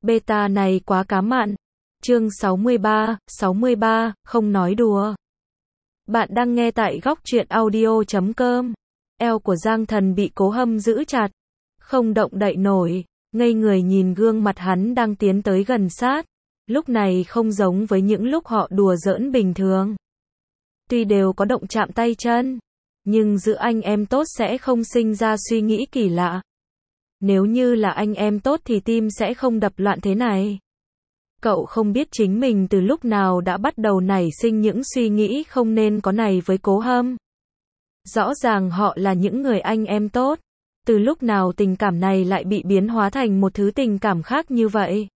Beta này quá cá mặn. Chương 63, không nói đùa. Bạn đang nghe tại góc truyện audio.com. Eo của Giang Thần bị Cố Hâm giữ chặt, không động đậy nổi, ngây người nhìn gương mặt hắn đang tiến tới gần sát. Lúc này không giống với những lúc họ đùa giỡn bình thường. Tuy đều có động chạm tay chân, nhưng giữa anh em tốt sẽ không sinh ra suy nghĩ kỳ lạ. Nếu như là anh em tốt thì tim sẽ không đập loạn thế này. Cậu không biết chính mình từ lúc nào đã bắt đầu nảy sinh những suy nghĩ không nên có này với Cố Hâm. Rõ ràng họ là những người anh em tốt. Từ lúc nào tình cảm này lại bị biến hóa thành một thứ tình cảm khác như vậy?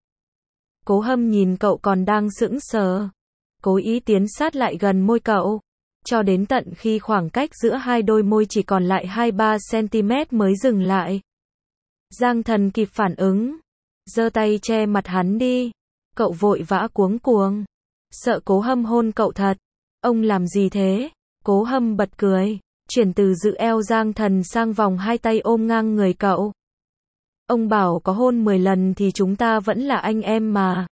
Cố Hâm nhìn cậu còn đang sững sờ, cố ý tiến sát lại gần môi cậu, cho đến tận khi khoảng cách giữa hai đôi môi chỉ còn lại 2-3 cm mới dừng lại. Giang Thần kịp phản ứng, giơ tay che mặt hắn đi. Cậu vội vã cuống cuồng, sợ Cố Hâm hôn cậu thật. Ông làm gì thế? Cố Hâm bật cười, chuyển từ giữ eo Giang Thần sang vòng hai tay ôm ngang người cậu. Ông bảo có hôn 10 lần thì chúng ta vẫn là anh em mà.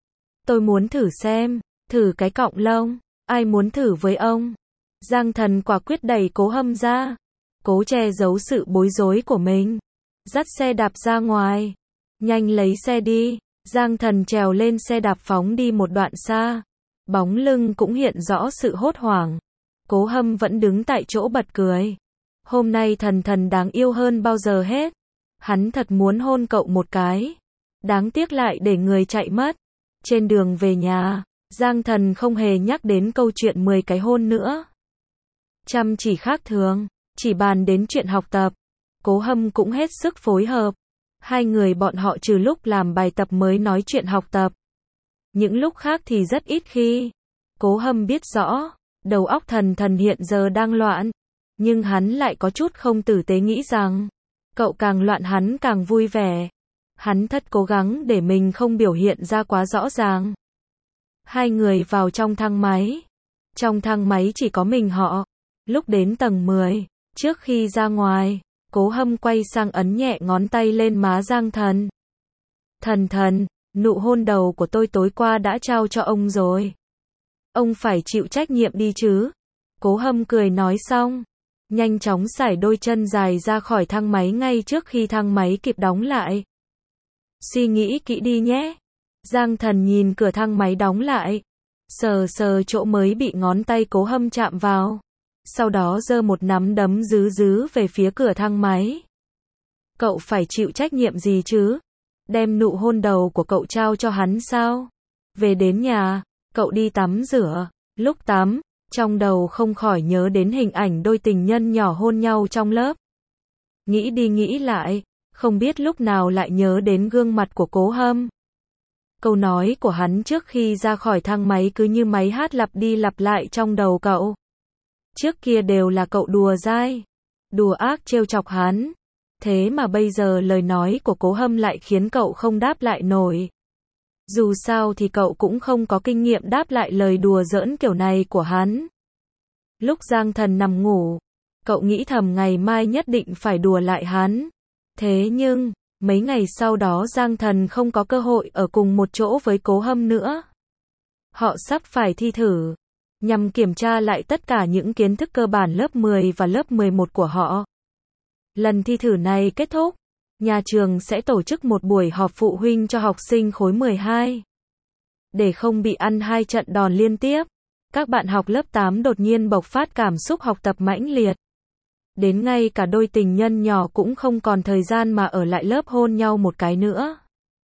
Tôi muốn thử xem, thử cái cọng lông, ai muốn thử với ông? Giang Thần quả quyết đẩy Cố Hâm ra, cố che giấu sự bối rối của mình. Dắt xe đạp ra ngoài, nhanh lấy xe đi. Giang Thần trèo lên xe đạp phóng đi một đoạn xa, bóng lưng cũng hiện rõ sự hốt hoảng. Cố Hâm vẫn đứng tại chỗ bật cười. Hôm nay Thần đáng yêu hơn bao giờ hết. Hắn thật muốn hôn cậu một cái. Đáng tiếc lại để người chạy mất. Trên đường về nhà, Giang Thần không hề nhắc đến câu chuyện 10 cái hôn nữa. Chăm chỉ khác thường, chỉ bàn đến chuyện học tập. Cố Hâm cũng hết sức phối hợp. Hai người bọn họ trừ lúc làm bài tập mới nói chuyện học tập. Những lúc khác thì rất ít khi. Cố Hâm biết rõ, đầu óc Thần hiện giờ đang loạn. Nhưng hắn lại có chút không tử tế nghĩ rằng, cậu càng loạn hắn càng vui vẻ. Hắn thật cố gắng để mình không biểu hiện ra quá rõ ràng. Hai người vào trong thang máy. Trong thang máy chỉ có mình họ. Lúc đến tầng 10, trước khi ra ngoài, Cố Hâm quay sang ấn nhẹ ngón tay lên má Giang Thần. Thần, nụ hôn đầu của tôi tối qua đã trao cho ông rồi. Ông phải chịu trách nhiệm đi chứ. Cố Hâm cười nói xong, nhanh chóng sải đôi chân dài ra khỏi thang máy ngay trước khi thang máy kịp đóng lại. Suy nghĩ kỹ đi nhé. Giang Thần nhìn cửa thang máy đóng lại, sờ chỗ mới bị ngón tay Cố Hâm chạm vào. Sau đó giơ một nắm đấm dứ về phía cửa thang máy. Cậu phải chịu trách nhiệm gì chứ? Đem nụ hôn đầu của cậu trao cho hắn sao? Về đến nhà, cậu đi tắm rửa. Lúc tắm, trong đầu không khỏi nhớ đến hình ảnh đôi tình nhân nhỏ hôn nhau trong lớp. Nghĩ đi nghĩ lại, không biết lúc nào lại nhớ đến gương mặt của Cố Hâm. Câu nói của hắn trước khi ra khỏi thang máy cứ như máy hát lặp đi lặp lại trong đầu cậu. Trước kia đều là cậu đùa dai, đùa ác trêu chọc hắn. Thế mà bây giờ lời nói của Cố Hâm lại khiến cậu không đáp lại nổi. Dù sao thì cậu cũng không có kinh nghiệm đáp lại lời đùa giỡn kiểu này của hắn. Lúc Giang Thần nằm ngủ, cậu nghĩ thầm ngày mai nhất định phải đùa lại hắn. Thế nhưng, mấy ngày sau đó Giang Thần không có cơ hội ở cùng một chỗ với Cố Hâm nữa. Họ sắp phải thi thử, nhằm kiểm tra lại tất cả những kiến thức cơ bản lớp 10 và lớp 11 của họ. Lần thi thử này kết thúc, nhà trường sẽ tổ chức một buổi họp phụ huynh cho học sinh khối 12. Để không bị ăn 2 trận đòn liên tiếp, các bạn học lớp 8 đột nhiên bộc phát cảm xúc học tập mãnh liệt. Đến ngay cả đôi tình nhân nhỏ cũng không còn thời gian mà ở lại lớp hôn nhau một cái nữa.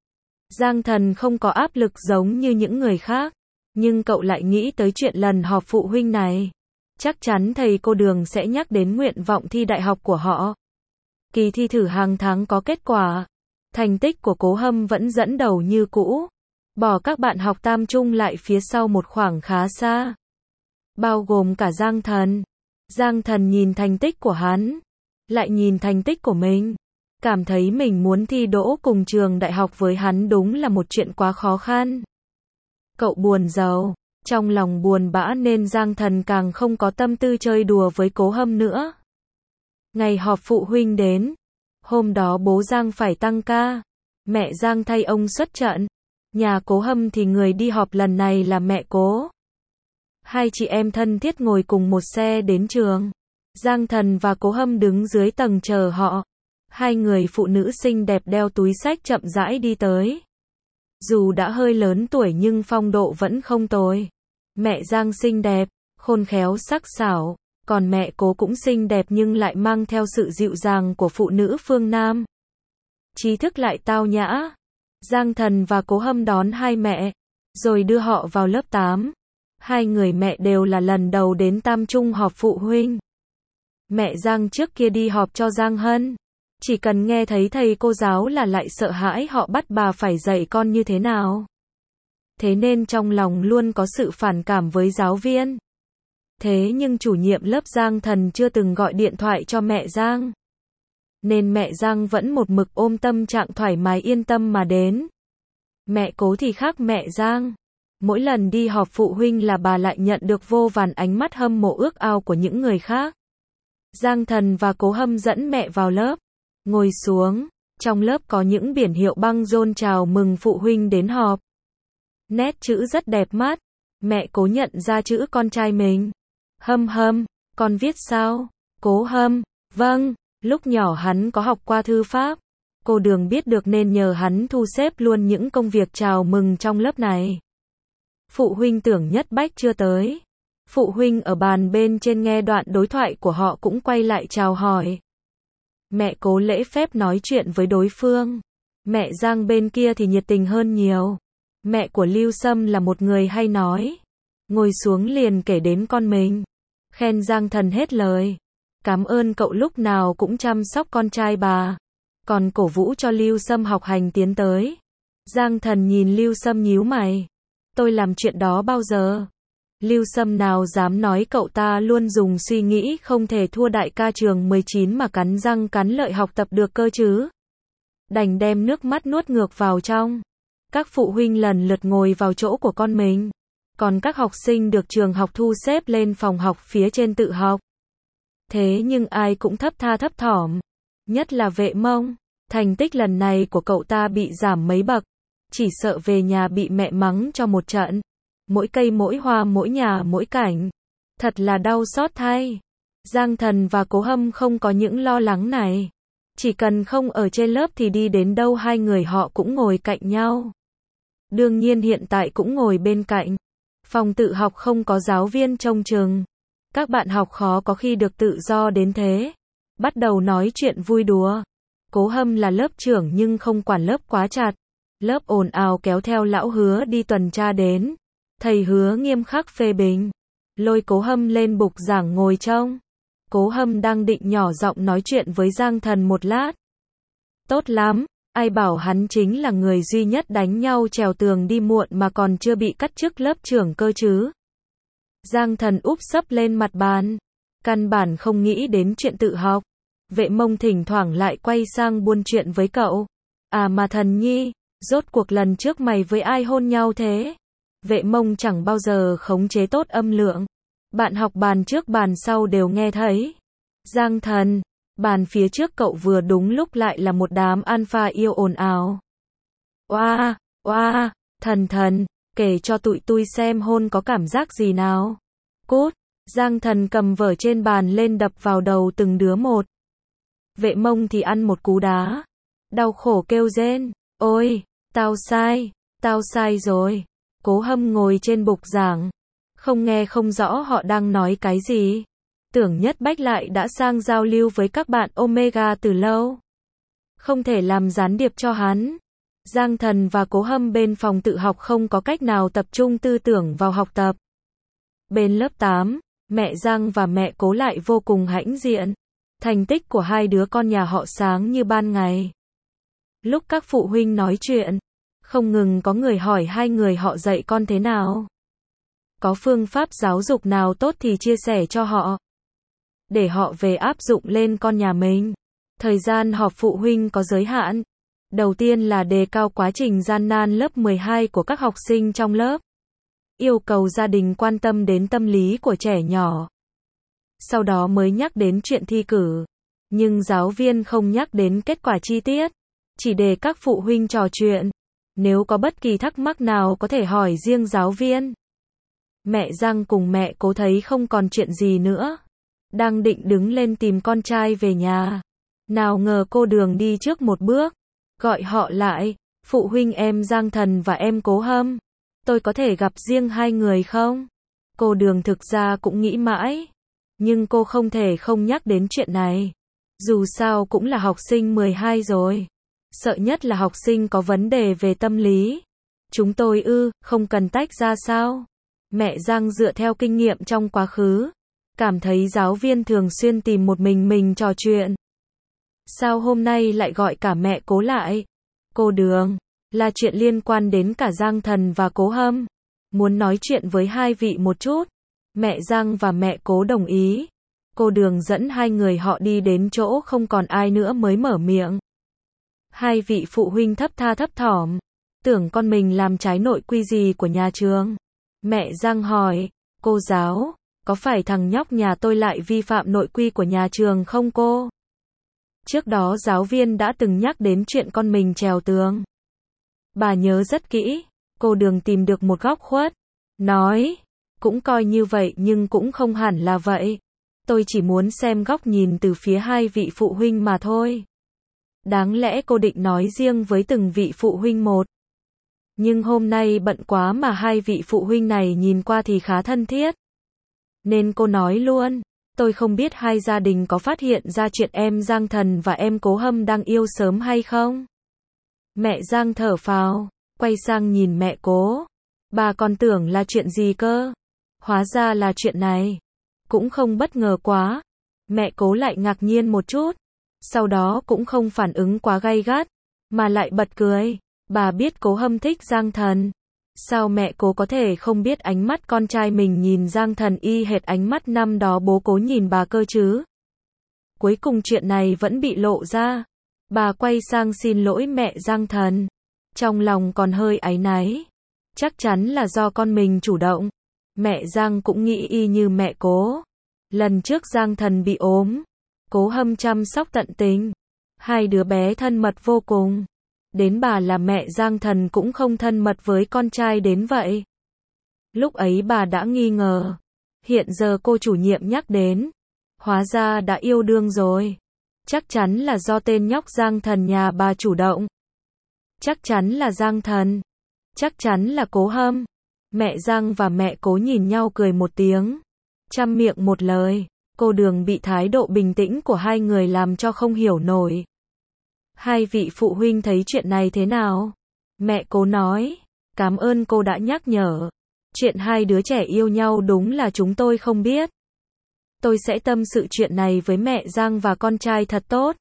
Giang Thần không có áp lực giống như những người khác. Nhưng cậu lại nghĩ tới chuyện lần họp phụ huynh này. Chắc chắn thầy cô Đường sẽ nhắc đến nguyện vọng thi đại học của họ. Kỳ thi thử hàng tháng có kết quả. Thành tích của Cố Hâm vẫn dẫn đầu như cũ. Bỏ các bạn học tam trung lại phía sau một khoảng khá xa. Bao gồm cả Giang Thần. Giang Thần nhìn thành tích của hắn, lại nhìn thành tích của mình. Cảm thấy mình muốn thi đỗ cùng trường đại học với hắn đúng là một chuyện quá khó khăn. Cậu buồn rầu, trong lòng buồn bã nên Giang Thần càng không có tâm tư chơi đùa với Cố Hâm nữa. Ngày họp phụ huynh đến, hôm đó bố Giang phải tăng ca, Mẹ Giang thay ông xuất trận. Nhà Cố Hâm thì người đi họp lần này là mẹ Cố. Hai chị em thân thiết ngồi cùng một xe đến trường. Giang Thần và Cố Hâm đứng dưới tầng chờ họ. Hai người phụ nữ xinh đẹp đeo túi xách chậm rãi đi tới. Dù đã hơi lớn tuổi nhưng phong độ vẫn không tồi. Mẹ Giang xinh đẹp, khôn khéo sắc sảo, còn mẹ Cố cũng xinh đẹp nhưng lại mang theo sự dịu dàng của phụ nữ phương Nam. Trí thức lại tao nhã. Giang Thần và Cố Hâm đón hai mẹ, rồi đưa họ vào lớp 8. Hai người mẹ đều là lần đầu đến Tam Trung họp phụ huynh. Mẹ Giang trước kia đi họp cho Giang Hân. Chỉ cần nghe thấy thầy cô giáo là lại sợ hãi họ bắt bà phải dạy con như thế nào. Thế nên trong lòng luôn có sự phản cảm với giáo viên. Thế nhưng chủ nhiệm lớp Giang Thần chưa từng gọi điện thoại cho mẹ Giang. Nên mẹ Giang vẫn một mực ôm tâm trạng thoải mái yên tâm mà đến. Mẹ Cố thì khác mẹ Giang. Mỗi lần đi họp phụ huynh là bà lại nhận được vô vàn ánh mắt hâm mộ ước ao của những người khác. Giang Thần và Cố Hâm dẫn mẹ vào lớp. Ngồi xuống, trong lớp có những biển hiệu băng rôn chào mừng phụ huynh đến họp. Nét chữ rất đẹp mắt. Mẹ Cố nhận ra chữ con trai mình. Hâm Hâm, con viết sao? Cố Hâm, vâng, lúc nhỏ hắn có học qua thư pháp. Cô Đường biết được nên nhờ hắn thu xếp luôn những công việc chào mừng trong lớp này. Phụ huynh Tưởng Nhất Bách chưa tới. Phụ huynh ở bàn bên trên nghe đoạn đối thoại của họ cũng quay lại chào hỏi. Mẹ Cố lễ phép nói chuyện với đối phương. Mẹ Giang bên kia thì nhiệt tình hơn nhiều. Mẹ của Lưu Sâm là một người hay nói. Ngồi xuống liền kể đến con mình. Khen Giang Thần hết lời. Cảm ơn cậu lúc nào cũng chăm sóc con trai bà. Còn cổ vũ cho Lưu Sâm học hành tiến tới. Giang Thần nhìn Lưu Sâm nhíu mày. Tôi làm chuyện đó bao giờ? Lưu Sâm nào dám nói cậu ta luôn dùng suy nghĩ không thể thua đại ca trường 19 mà cắn răng cắn lợi học tập được cơ chứ. Đành đem nước mắt nuốt ngược vào trong. Các phụ huynh lần lượt ngồi vào chỗ của con mình. Còn các học sinh được trường học thu xếp lên phòng học phía trên tự học. Thế nhưng ai cũng thấp tha thấp thỏm. Nhất là Vệ Mông. Thành tích lần này của cậu ta bị giảm mấy bậc. Chỉ sợ về nhà bị mẹ mắng cho một trận. Mỗi cây mỗi hoa mỗi nhà mỗi cảnh. Thật là đau xót thay. Giang Thần và Cố Hâm không có những lo lắng này. Chỉ cần không ở trên lớp thì đi đến đâu hai người họ cũng ngồi cạnh nhau. Đương nhiên hiện tại cũng ngồi bên cạnh. Phòng tự học không có giáo viên trông chừng. Các bạn học khó có khi được tự do đến thế. Bắt đầu nói chuyện vui đùa. Cố Hâm là lớp trưởng nhưng không quản lớp quá chặt. Lớp ồn ào kéo theo lão Hứa đi tuần tra đến. Thầy Hứa nghiêm khắc phê bình. Lôi Cố Hâm lên bục giảng ngồi trông. Cố Hâm đang định nhỏ giọng nói chuyện với Giang Thần một lát. Tốt lắm, ai bảo hắn chính là người duy nhất đánh nhau trèo tường đi muộn mà còn chưa bị cắt chức lớp trưởng cơ chứ. Giang Thần úp sấp lên mặt bàn. Căn bản không nghĩ đến chuyện tự học. Vệ Mông thỉnh thoảng lại quay sang buôn chuyện với cậu. À mà Thần nhi, rốt cuộc lần trước mày với ai hôn nhau thế? Vệ Mông chẳng bao giờ khống chế tốt âm lượng. Bạn học bàn trước bàn sau đều nghe thấy. Giang Thần, bàn phía trước cậu vừa đúng lúc lại là một đám alpha yêu ồn ào. Oa, oa, Thần, kể cho tụi tôi xem hôn có cảm giác gì nào. Cút, Giang Thần cầm vở trên bàn lên đập vào đầu từng đứa một. Vệ Mông thì ăn một cú đá. Đau khổ kêu rên. Ôi, tao sai rồi. Cố Hâm ngồi trên bục giảng. Không nghe không rõ họ đang nói cái gì. Tưởng Nhất Bách lại đã sang giao lưu với các bạn Omega từ lâu. Không thể làm gián điệp cho hắn. Giang Thần và Cố Hâm bên phòng tự học không có cách nào tập trung tư tưởng vào học tập. Bên lớp 8, mẹ Giang và mẹ Cố lại vô cùng hãnh diện. Thành tích của hai đứa con nhà họ sáng như ban ngày. Lúc các phụ huynh nói chuyện, không ngừng có người hỏi hai người họ dạy con thế nào. Có phương pháp giáo dục nào tốt thì chia sẻ cho họ. Để họ về áp dụng lên con nhà mình. Thời gian họp phụ huynh có giới hạn. Đầu tiên là đề cao quá trình gian nan lớp 12 của các học sinh trong lớp. Yêu cầu gia đình quan tâm đến tâm lý của trẻ nhỏ. Sau đó mới nhắc đến chuyện thi cử. Nhưng giáo viên không nhắc đến kết quả chi tiết. chỉ để các phụ huynh trò chuyện. Nếu có bất kỳ thắc mắc nào có thể hỏi riêng giáo viên. Mẹ Giang cùng mẹ Cố thấy không còn chuyện gì nữa. Đang định đứng lên tìm con trai về nhà. Nào ngờ cô Đường đi trước một bước. Gọi họ lại. Phụ huynh em Giang Thần và em Cố Hâm. Tôi có thể gặp riêng hai người không? Cô Đường thực ra cũng nghĩ mãi. Nhưng cô không thể không nhắc đến chuyện này. Dù sao cũng là học sinh 12 rồi. Sợ nhất là học sinh có vấn đề về tâm lý. Chúng tôi không cần tách ra sao? Mẹ Giang dựa theo kinh nghiệm trong quá khứ. Cảm thấy giáo viên thường xuyên tìm một mình trò chuyện. Sao hôm nay lại gọi cả mẹ Cố lại? Cô Đường, là chuyện liên quan đến cả Giang Thần và Cố Hâm. Muốn nói chuyện với hai vị một chút. Mẹ Giang và mẹ Cố đồng ý. Cô Đường dẫn hai người họ đi đến chỗ không còn ai nữa mới mở miệng. Hai vị phụ huynh thấp thỏm. Tưởng con mình làm trái nội quy gì của nhà trường. Mẹ Giang hỏi, cô giáo, có phải thằng nhóc nhà tôi lại vi phạm nội quy của nhà trường không cô? Trước đó giáo viên đã từng nhắc đến chuyện con mình trèo tường. Bà nhớ rất kỹ. Cô Đường tìm được một góc khuất. Nói, cũng coi như vậy nhưng cũng không hẳn là vậy. Tôi chỉ muốn xem góc nhìn từ phía hai vị phụ huynh mà thôi. Đáng lẽ cô định nói riêng với từng vị phụ huynh một. Nhưng hôm nay bận quá mà hai vị phụ huynh này nhìn qua thì khá thân thiết. Nên cô nói luôn, tôi không biết hai gia đình có phát hiện ra chuyện em Giang Thần và em Cố Hâm đang yêu sớm hay không? Mẹ Giang thở phào, quay sang nhìn mẹ Cố. Bà còn tưởng là chuyện gì cơ? Hóa ra là chuyện này. Cũng không bất ngờ quá. Mẹ Cố lại ngạc nhiên một chút. Sau đó cũng không phản ứng quá gay gắt, mà lại bật cười. Bà biết Cố Hâm thích Giang Thần. Sao mẹ Cố có thể không biết ánh mắt con trai mình nhìn Giang Thần y hệt ánh mắt năm đó bố Cố nhìn bà cơ chứ? Cuối cùng chuyện này vẫn bị lộ ra. Bà quay sang xin lỗi mẹ Giang Thần. Trong lòng còn hơi áy náy. Chắc chắn là do con mình chủ động. Mẹ Giang cũng nghĩ y như mẹ Cố. Lần trước Giang Thần bị ốm, Cố Hâm chăm sóc tận tình. Hai đứa bé thân mật vô cùng. Đến bà là mẹ Giang Thần cũng không thân mật với con trai đến vậy. Lúc ấy bà đã nghi ngờ. Hiện giờ cô chủ nhiệm nhắc đến. Hóa ra đã yêu đương rồi. Chắc chắn là do tên nhóc Giang Thần nhà bà chủ động. Chắc chắn là Giang Thần. Chắc chắn là Cố Hâm. Mẹ Giang và mẹ Cố nhìn nhau cười một tiếng. Trăm miệng một lời. Cô Đường bị thái độ bình tĩnh của hai người làm cho không hiểu nổi. Hai vị phụ huynh thấy chuyện này thế nào? Mẹ Cố nói, cảm ơn cô đã nhắc nhở. Chuyện hai đứa trẻ yêu nhau đúng là chúng tôi không biết. Tôi sẽ tâm sự chuyện này với mẹ Giang và con trai thật tốt.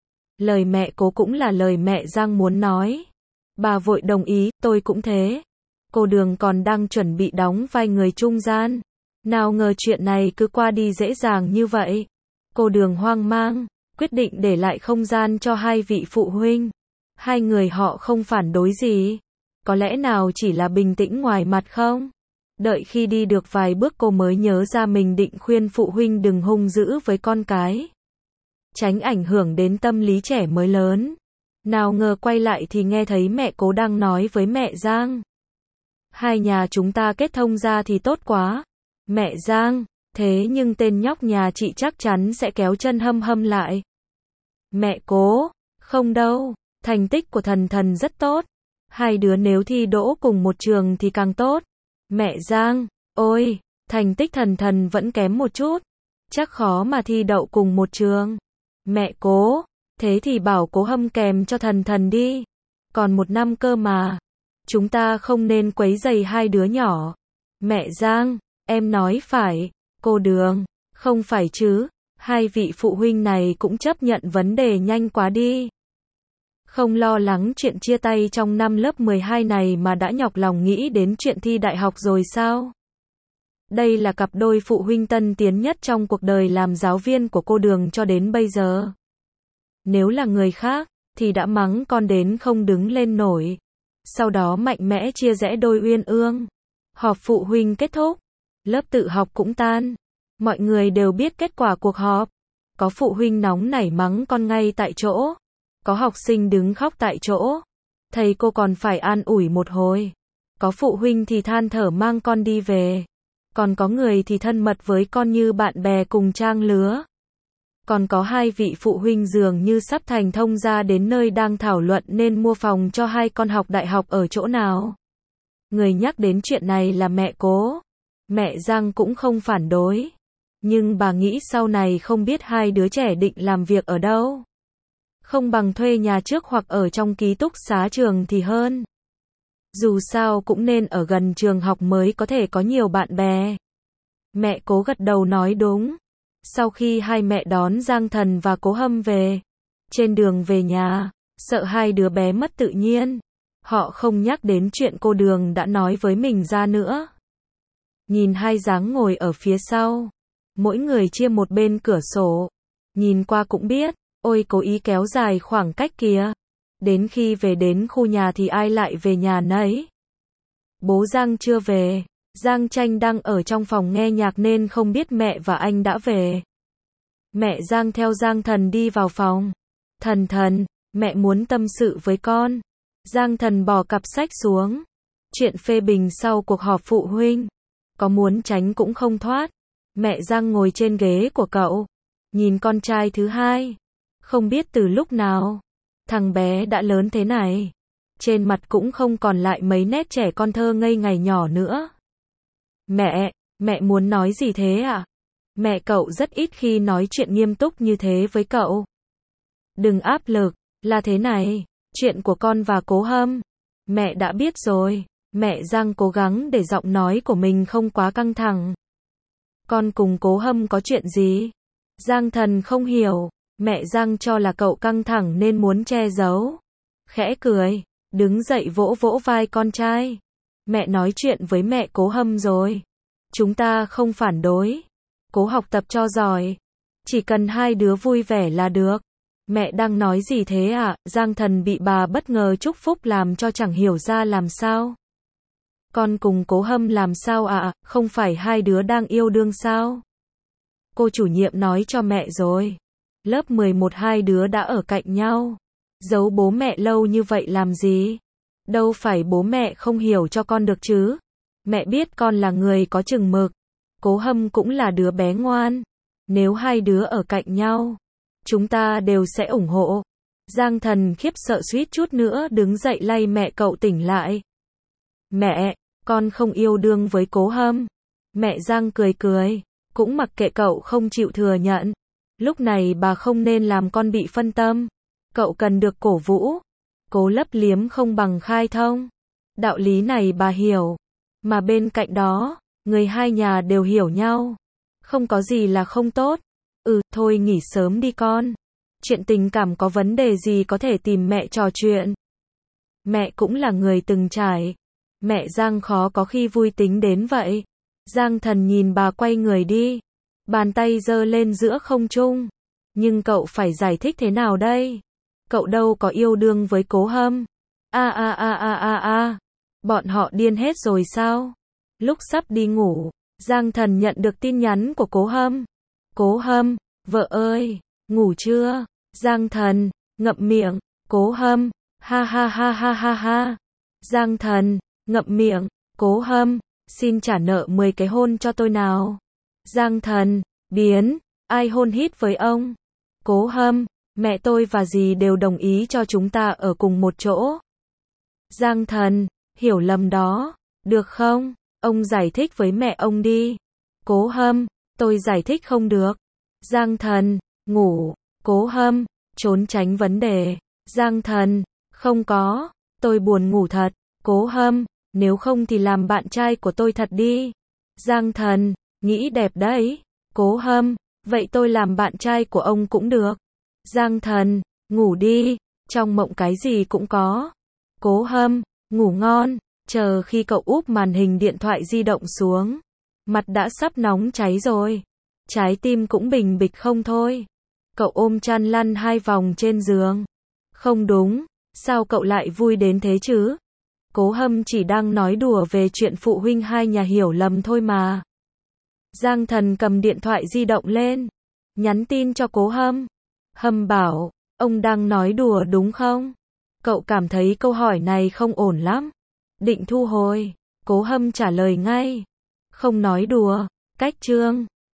Lời mẹ Cố cũng là lời mẹ Giang muốn nói. Bà vội đồng ý, tôi cũng thế. Cô Đường còn đang chuẩn bị đóng vai người trung gian. Nào ngờ chuyện này cứ qua đi dễ dàng như vậy. Cô Đường hoang mang, quyết định để lại không gian cho hai vị phụ huynh. Hai người họ không phản đối gì. Có lẽ nào chỉ là bình tĩnh ngoài mặt không? Đợi khi đi được vài bước cô mới nhớ ra mình định khuyên phụ huynh đừng hung dữ với con cái. Tránh ảnh hưởng đến tâm lý trẻ mới lớn. Nào ngờ quay lại thì nghe thấy mẹ Cố đang nói với mẹ Giang. Hai nhà chúng ta kết thông ra thì tốt quá. Mẹ Giang, thế nhưng tên nhóc nhà chị chắc chắn sẽ kéo chân Hâm lại. Mẹ Cố, không đâu, thành tích của Thần rất tốt. Hai đứa nếu thi đỗ cùng một trường thì càng tốt. Mẹ Giang, ôi, thành tích Thần vẫn kém một chút. Chắc khó mà thi đậu cùng một trường. Mẹ Cố, thế thì bảo Cố Hâm kèm cho Thần đi. Còn một năm cơ mà. Chúng ta không nên quấy rầy hai đứa nhỏ. Mẹ Giang, em nói phải. Cô Đường, không phải chứ. Hai vị phụ huynh này cũng chấp nhận vấn đề nhanh quá đi. Không lo lắng chuyện chia tay trong năm lớp 12 này mà đã nhọc lòng nghĩ đến chuyện thi đại học rồi sao? Đây là cặp đôi phụ huynh tân tiến nhất trong cuộc đời làm giáo viên của cô Đường cho đến bây giờ. Nếu là người khác, thì đã mắng con đến không đứng lên nổi. Sau đó mạnh mẽ chia rẽ đôi uyên ương. Họp phụ huynh kết thúc. Lớp tự học cũng tan. Mọi người đều biết kết quả cuộc họp. Có phụ huynh nóng nảy mắng con ngay tại chỗ. Có học sinh đứng khóc tại chỗ. Thầy cô còn phải an ủi một hồi. Có phụ huynh thì than thở mang con đi về. Còn có người thì thân mật với con như bạn bè cùng trang lứa. Còn có hai vị phụ huynh dường như sắp thành thông gia đến nơi đang thảo luận nên mua phòng cho hai con học đại học ở chỗ nào. Người nhắc đến chuyện này là mẹ Cố. Mẹ Giang cũng không phản đối. Nhưng bà nghĩ sau này không biết hai đứa trẻ định làm việc ở đâu. Không bằng thuê nhà trước hoặc ở trong ký túc xá trường thì hơn. Dù sao cũng nên ở gần trường học mới có thể có nhiều bạn bè. Mẹ Cố gật đầu nói đúng. Sau khi hai mẹ đón Giang Thần và Cố Hâm về, trên đường về nhà, sợ hai đứa bé mất tự nhiên, họ không nhắc đến chuyện cô Đường đã nói với mình ra nữa. Nhìn hai dáng ngồi ở phía sau, mỗi người chia một bên cửa sổ, nhìn qua cũng biết, ôi cố ý kéo dài khoảng cách kìa. Đến khi về đến khu nhà thì ai lại về nhà nấy. Bố Giang chưa về, Giang Tranh đang ở trong phòng nghe nhạc nên không biết mẹ và anh đã về. Mẹ Giang theo Giang Thần đi vào phòng. Thần, mẹ muốn tâm sự với con. Giang Thần bỏ cặp sách xuống. Chuyện phê bình sau cuộc họp phụ huynh. Có muốn tránh cũng không thoát. Mẹ Giang ngồi trên ghế của cậu. Nhìn con trai thứ hai. Không biết từ lúc nào. Thằng bé đã lớn thế này. Trên mặt cũng không còn lại mấy nét trẻ con thơ ngây ngày nhỏ nữa. Mẹ muốn nói gì thế ạ? Mẹ cậu rất ít khi nói chuyện nghiêm túc như thế với cậu. Đừng áp lực, là thế này, chuyện của con và Cố Hâm. Mẹ đã biết rồi. Mẹ Giang cố gắng để giọng nói của mình không quá căng thẳng. Con cùng Cố Hâm có chuyện gì? Giang Thần không hiểu. Mẹ Giang cho là cậu căng thẳng nên muốn che giấu. Khẽ cười, đứng dậy vỗ vỗ vai con trai. Mẹ nói chuyện với mẹ Cố Hâm rồi. Chúng ta không phản đối. Cố học tập cho giỏi. Chỉ cần hai đứa vui vẻ là được. Mẹ đang nói gì thế ạ? Giang Thần bị bà bất ngờ chúc phúc làm cho chẳng hiểu ra làm sao. Con cùng Cố Hâm làm sao ạ? Không phải hai đứa đang yêu đương sao? Cô chủ nhiệm nói cho mẹ rồi. Lớp 11 hai đứa đã ở cạnh nhau. Giấu bố mẹ lâu như vậy làm gì? Đâu phải bố mẹ không hiểu cho con được chứ. Mẹ biết con là người có chừng mực. Cố Hâm cũng là đứa bé ngoan. Nếu hai đứa ở cạnh nhau, chúng ta đều sẽ ủng hộ. Giang Thần khiếp sợ suýt chút nữa đứng dậy lay mẹ cậu tỉnh lại. Mẹ, con không yêu đương với Cố Hâm. Mẹ Giang cười, cũng mặc kệ cậu không chịu thừa nhận. Lúc này bà không nên làm con bị phân tâm. Cậu cần được cổ vũ. Cố lấp liếm không bằng khai thông. Đạo lý này bà hiểu. Mà bên cạnh đó, người hai nhà đều hiểu nhau. Không có gì là không tốt. Thôi nghỉ sớm đi con. Chuyện tình cảm có vấn đề gì có thể tìm mẹ trò chuyện. Mẹ cũng là người từng trải. Mẹ Giang khó có khi vui tính đến vậy. Giang Thần nhìn bà quay người đi. Bàn tay giơ lên giữa không trung. Nhưng cậu phải giải thích thế nào đây? Cậu đâu có yêu đương với Cố Hâm. Bọn họ điên hết rồi sao? Lúc sắp đi ngủ, Giang Thần nhận được tin nhắn của Cố Hâm. Cố Hâm, vợ ơi, ngủ chưa? Giang Thần, ngậm miệng. Cố Hâm, ha. Giang Thần, ngậm miệng. Cố Hâm, xin trả nợ 10 cái hôn cho tôi nào. Giang Thần, biến, ai hôn hít với ông? Cố Hâm, mẹ tôi và dì đều đồng ý cho chúng ta ở cùng một chỗ. Giang Thần, hiểu lầm đó, được không? Ông giải thích với mẹ ông đi. Cố Hâm, tôi giải thích không được. Giang Thần, ngủ. Cố Hâm, trốn tránh vấn đề. Giang Thần, không có, tôi buồn ngủ thật. Cố Hâm, nếu không thì làm bạn trai của tôi thật đi. Giang Thần, nghĩ đẹp đấy. Cố Hâm, vậy tôi làm bạn trai của ông cũng được. Giang Thần, ngủ đi, trong mộng cái gì cũng có. Cố Hâm, ngủ ngon. Chờ khi cậu úp màn hình điện thoại di động xuống, mặt đã sắp nóng cháy rồi. Trái tim cũng bình bịch không thôi. Cậu ôm chăn lăn 2 vòng trên giường. Không đúng, sao cậu lại vui đến thế chứ? Cố Hâm chỉ đang nói đùa về chuyện phụ huynh hai nhà hiểu lầm thôi mà. Giang Thần cầm điện thoại di động lên, nhắn tin cho Cố Hâm. Hâm bảo, Ông đang nói đùa đúng không? Cậu cảm thấy câu hỏi này không ổn lắm. Định thu hồi. Cố Hâm trả lời ngay. Không nói đùa. Cách Trương.